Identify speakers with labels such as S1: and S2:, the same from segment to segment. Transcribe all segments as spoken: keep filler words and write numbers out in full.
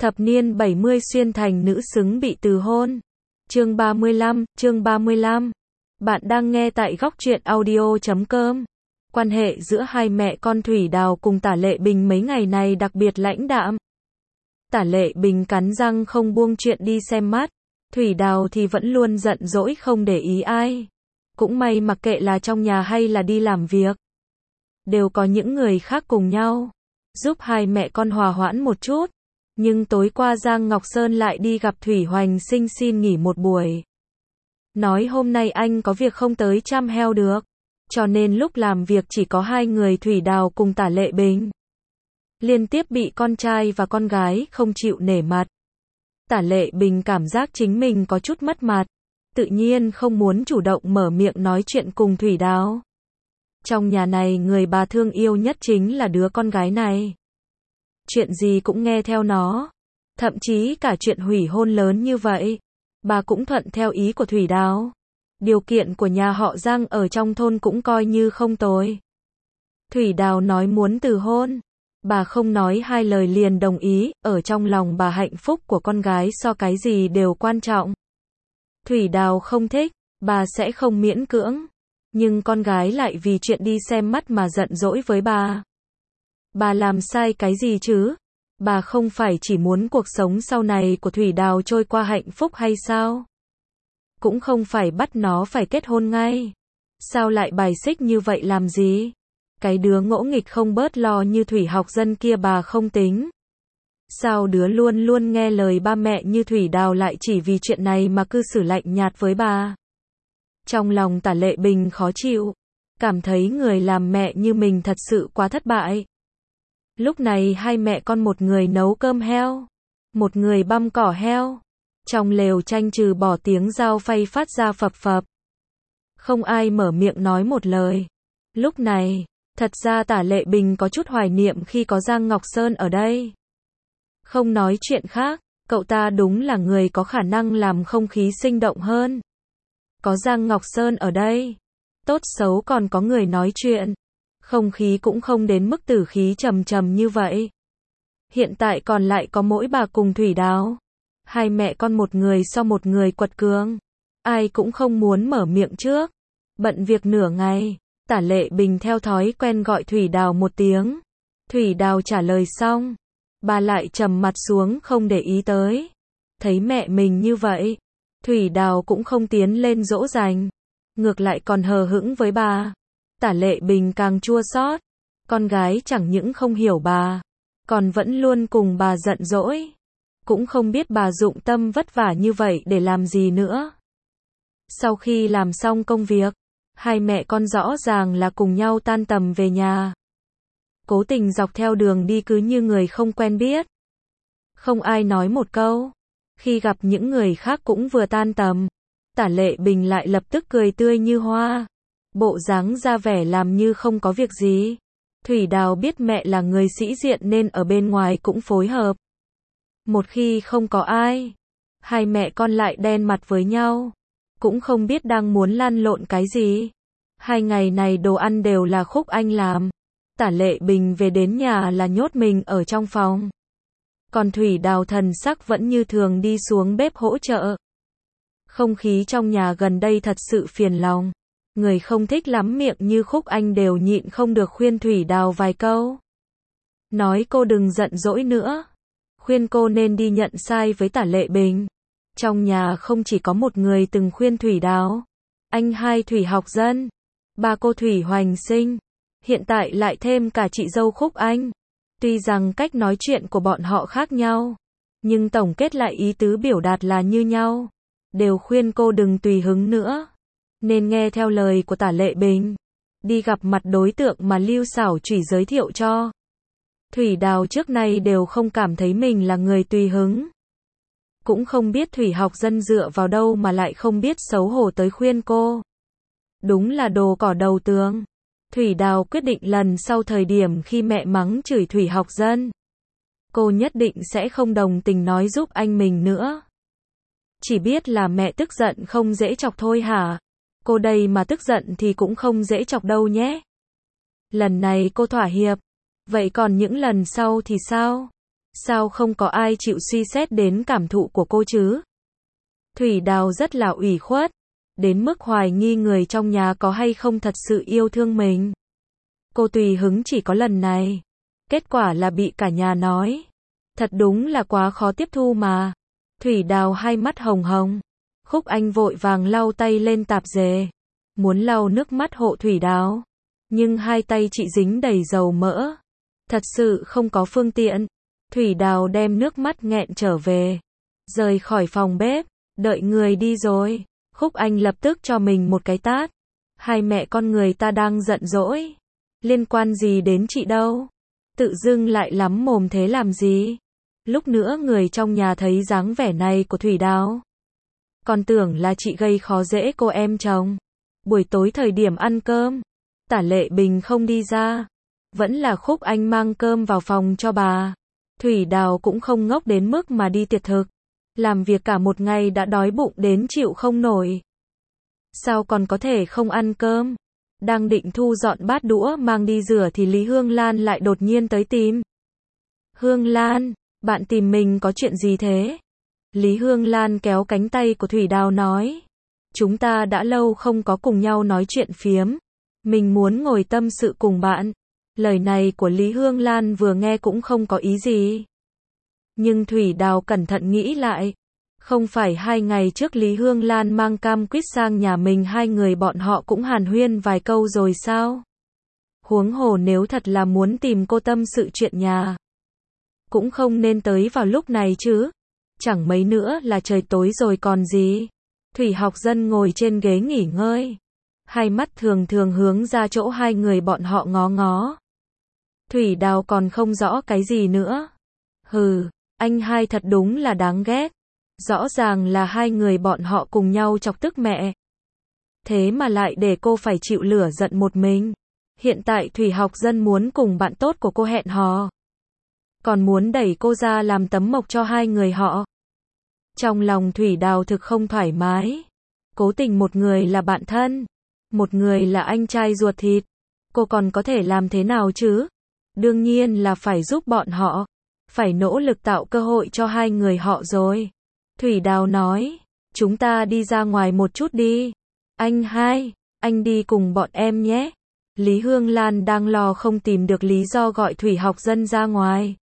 S1: Thập niên bảy mươi xuyên thành nữ xứng bị từ hôn. Chương ba mươi lăm, chương ba mươi lăm. Bạn đang nghe tại góc truyện audio chấm com. Quan hệ giữa hai mẹ con Thủy Đào cùng Tả Lệ Bình mấy ngày này đặc biệt lãnh đạm. Tả Lệ Bình cắn răng không buông chuyện đi xem mắt. Thủy Đào thì vẫn luôn giận dỗi không để ý ai. Cũng may mặc kệ là trong nhà hay là đi làm việc, đều có những người khác cùng nhau, giúp hai mẹ con hòa hoãn một chút. Nhưng tối qua Giang Ngọc Sơn lại đi gặp Thủy Hoành Sinh xin nghỉ một buổi. Nói hôm nay anh có việc không tới chăm heo được. Cho nên lúc làm việc chỉ có hai người Thủy Đào cùng Tả Lệ Bình. Liên tiếp bị con trai và con gái không chịu nể mặt. Tả Lệ Bình cảm giác chính mình có chút mất mặt. Tự nhiên không muốn chủ động mở miệng nói chuyện cùng Thủy Đào. Trong nhà này người bà thương yêu nhất chính là đứa con gái này. Chuyện gì cũng nghe theo nó. Thậm chí cả chuyện hủy hôn lớn như vậy, bà cũng thuận theo ý của Thủy Đào. Điều kiện của nhà họ Giang ở trong thôn cũng coi như không tồi. Thủy Đào nói muốn từ hôn. Bà không nói hai lời liền đồng ý, ở trong lòng bà hạnh phúc của con gái so cái gì đều quan trọng. Thủy Đào không thích, bà sẽ không miễn cưỡng. Nhưng con gái lại vì chuyện đi xem mắt mà giận dỗi với bà. Bà làm sai cái gì chứ? Bà không phải chỉ muốn cuộc sống sau này của Thủy Đào trôi qua hạnh phúc hay sao? Cũng không phải bắt nó phải kết hôn ngay. Sao lại bài xích như vậy làm gì? Cái đứa ngỗ nghịch không bớt lo như Thủy Học Dân kia bà không tính. Sao đứa luôn luôn nghe lời ba mẹ như Thủy Đào lại chỉ vì chuyện này mà cư xử lạnh nhạt với bà? Trong lòng Tả Lệ Bình khó chịu. Cảm thấy người làm mẹ như mình thật sự quá thất bại. Lúc này hai mẹ con một người nấu cơm heo, một người băm cỏ heo. Trong lều tranh trừ bỏ tiếng dao phay phát ra phập phập. Không ai mở miệng nói một lời. Lúc này, thật ra Tả Lệ Bình có chút hoài niệm khi có Giang Ngọc Sơn ở đây. Không nói chuyện khác, cậu ta đúng là người có khả năng làm không khí sinh động hơn. Có Giang Ngọc Sơn ở đây, tốt xấu còn có người nói chuyện. Không khí cũng không đến mức tử khí trầm trầm như vậy. Hiện tại còn lại có mỗi bà cùng Thủy Đào. Hai mẹ con một người so một người quật cường. Ai cũng không muốn mở miệng trước. Bận việc nửa ngày, Tả Lệ Bình theo thói quen gọi Thủy Đào một tiếng. Thủy Đào trả lời xong, bà lại trầm mặt xuống không để ý tới. Thấy mẹ mình như vậy, Thủy Đào cũng không tiến lên dỗ dành. Ngược lại còn hờ hững với bà. Tả Lệ Bình càng chua xót. Con gái chẳng những không hiểu bà, còn vẫn luôn cùng bà giận dỗi. Cũng không biết bà dụng tâm vất vả như vậy để làm gì nữa. Sau khi làm xong công việc, hai mẹ con rõ ràng là cùng nhau tan tầm về nhà. Cố tình dọc theo đường đi cứ như người không quen biết. Không ai nói một câu. Khi gặp những người khác cũng vừa tan tầm, Tả Lệ Bình lại lập tức cười tươi như hoa. Bộ dáng ra vẻ làm như không có việc gì. Thủy Đào biết mẹ là người sĩ diện nên ở bên ngoài cũng phối hợp. Một khi không có ai, hai mẹ con lại đen mặt với nhau. Cũng không biết đang muốn lăn lộn cái gì. Hai ngày này đồ ăn đều là Khúc Anh làm. Tả Lệ Bình về đến nhà là nhốt mình ở trong phòng. Còn Thủy Đào thần sắc vẫn như thường đi xuống bếp hỗ trợ. Không khí trong nhà gần đây thật sự phiền lòng. Người không thích lắm miệng như Khúc Anh đều nhịn không được khuyên Thủy Đào vài câu. Nói cô đừng giận dỗi nữa. Khuyên cô nên đi nhận sai với Tả Lệ Bình. Trong nhà không chỉ có một người từng khuyên Thủy Đào. Anh hai Thủy Học Dân. Ba cô Thủy Hoành Sinh. Hiện tại lại thêm cả chị dâu Khúc Anh. Tuy rằng cách nói chuyện của bọn họ khác nhau, nhưng tổng kết lại ý tứ biểu đạt là như nhau. Đều khuyên cô đừng tùy hứng nữa. Nên nghe theo lời của Tả Lệ Bình. Đi gặp mặt đối tượng mà Lưu Xảo Chủy giới thiệu cho. Thủy Đào trước nay đều không cảm thấy mình là người tùy hứng. Cũng không biết Thủy Học Dân dựa vào đâu mà lại không biết xấu hổ tới khuyên cô. Đúng là đồ cỏ đầu tường. Thủy Đào quyết định lần sau thời điểm khi mẹ mắng chửi Thủy Học Dân, cô nhất định sẽ không đồng tình nói giúp anh mình nữa. Chỉ biết là mẹ tức giận không dễ chọc thôi hả? Cô đây mà tức giận thì cũng không dễ chọc đâu nhé. Lần này cô thỏa hiệp. Vậy còn những lần sau thì sao? Sao không có ai chịu suy xét đến cảm thụ của cô chứ? Thủy Đào rất là ủy khuất, đến mức hoài nghi người trong nhà có hay không thật sự yêu thương mình. Cô tùy hứng chỉ có lần này. Kết quả là bị cả nhà nói. Thật đúng là quá khó tiếp thu mà. Thủy Đào hai mắt hồng hồng. Khúc Anh vội vàng lau tay lên tạp dề. Muốn lau nước mắt hộ Thủy Đào. Nhưng hai tay chị dính đầy dầu mỡ. Thật sự không có phương tiện. Thủy Đào đem nước mắt nghẹn trở về. Rời khỏi phòng bếp. Đợi người đi rồi. Khúc Anh lập tức cho mình một cái tát. Hai mẹ con người ta đang giận dỗi. Liên quan gì đến chị đâu. Tự dưng lại lắm mồm thế làm gì. Lúc nữa người trong nhà thấy dáng vẻ này của Thủy Đào. Còn tưởng là chị gây khó dễ cô em chồng. Buổi tối thời điểm ăn cơm. Tả Lệ Bình không đi ra. Vẫn là Khúc Anh mang cơm vào phòng cho bà. Thủy Đào cũng không ngốc đến mức mà đi tiệc thực. Làm việc cả một ngày đã đói bụng đến chịu không nổi. Sao còn có thể không ăn cơm? Đang định thu dọn bát đũa mang đi rửa thì Lý Hương Lan lại đột nhiên tới tìm. Hương Lan, bạn tìm mình có chuyện gì thế? Lý Hương Lan kéo cánh tay của Thủy Đào nói. Chúng ta đã lâu không có cùng nhau nói chuyện phiếm. Mình muốn ngồi tâm sự cùng bạn. Lời này của Lý Hương Lan vừa nghe cũng không có ý gì. Nhưng Thủy Đào cẩn thận nghĩ lại. Không phải hai ngày trước Lý Hương Lan mang cam quýt sang nhà mình, hai người bọn họ cũng hàn huyên vài câu rồi sao? Huống hồ nếu thật là muốn tìm cô tâm sự chuyện nhà, cũng không nên tới vào lúc này chứ. Chẳng mấy nữa là trời tối rồi còn gì. Thủy Học Dân ngồi trên ghế nghỉ ngơi. Hai mắt thường thường hướng ra chỗ hai người bọn họ ngó ngó. Thủy Đào còn không rõ cái gì nữa. Hừ, anh hai thật đúng là đáng ghét. Rõ ràng là hai người bọn họ cùng nhau chọc tức mẹ. Thế mà lại để cô phải chịu lửa giận một mình. Hiện tại Thủy Học Dân muốn cùng bạn tốt của cô hẹn hò. Còn muốn đẩy cô ra làm tấm mộc cho hai người họ. Trong lòng Thủy Đào thực không thoải mái. Cố tình một người là bạn thân, một người là anh trai ruột thịt. Cô còn có thể làm thế nào chứ? Đương nhiên là phải giúp bọn họ. Phải nỗ lực tạo cơ hội cho hai người họ rồi. Thủy Đào nói, chúng ta đi ra ngoài một chút đi. Anh hai, anh đi cùng bọn em nhé. Lý Hương Lan đang lo không tìm được lý do gọi Thủy Học Dân ra ngoài.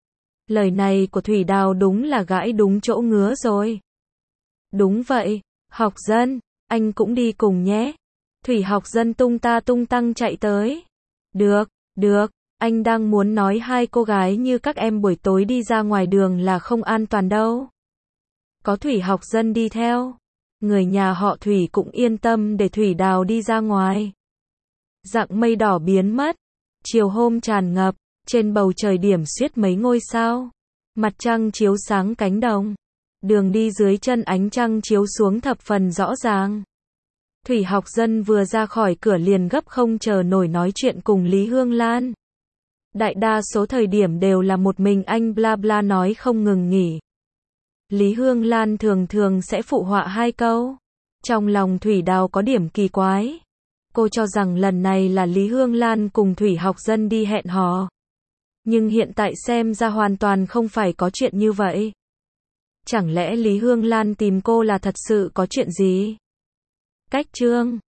S1: Lời này của Thủy Đào đúng là gãi đúng chỗ ngứa rồi. Đúng vậy, Học Dân, anh cũng đi cùng nhé. Thủy Học Dân tung ta tung tăng chạy tới. Được, được, anh đang muốn nói hai cô gái như các em buổi tối đi ra ngoài đường là không an toàn đâu. Có Thủy Học Dân đi theo, người nhà họ Thủy cũng yên tâm để Thủy Đào đi ra ngoài. Dặng mây đỏ biến mất, chiều hôm tràn ngập, trên bầu trời điểm xuyết mấy ngôi sao. Mặt trăng chiếu sáng cánh đồng. Đường đi dưới chân ánh trăng chiếu xuống thập phần rõ ràng. Thủy Học Dân vừa ra khỏi cửa liền gấp không chờ nổi nói chuyện cùng Lý Hương Lan. Đại đa số thời điểm đều là một mình anh bla bla nói không ngừng nghỉ. Lý Hương Lan thường thường sẽ phụ họa hai câu. Trong lòng Thủy Đào có điểm kỳ quái. Cô cho rằng lần này là Lý Hương Lan cùng Thủy Học Dân đi hẹn hò. Nhưng hiện tại xem ra hoàn toàn không phải có chuyện như vậy. Chẳng lẽ Lý Hương Lan tìm cô là thật sự có chuyện gì? Cách chương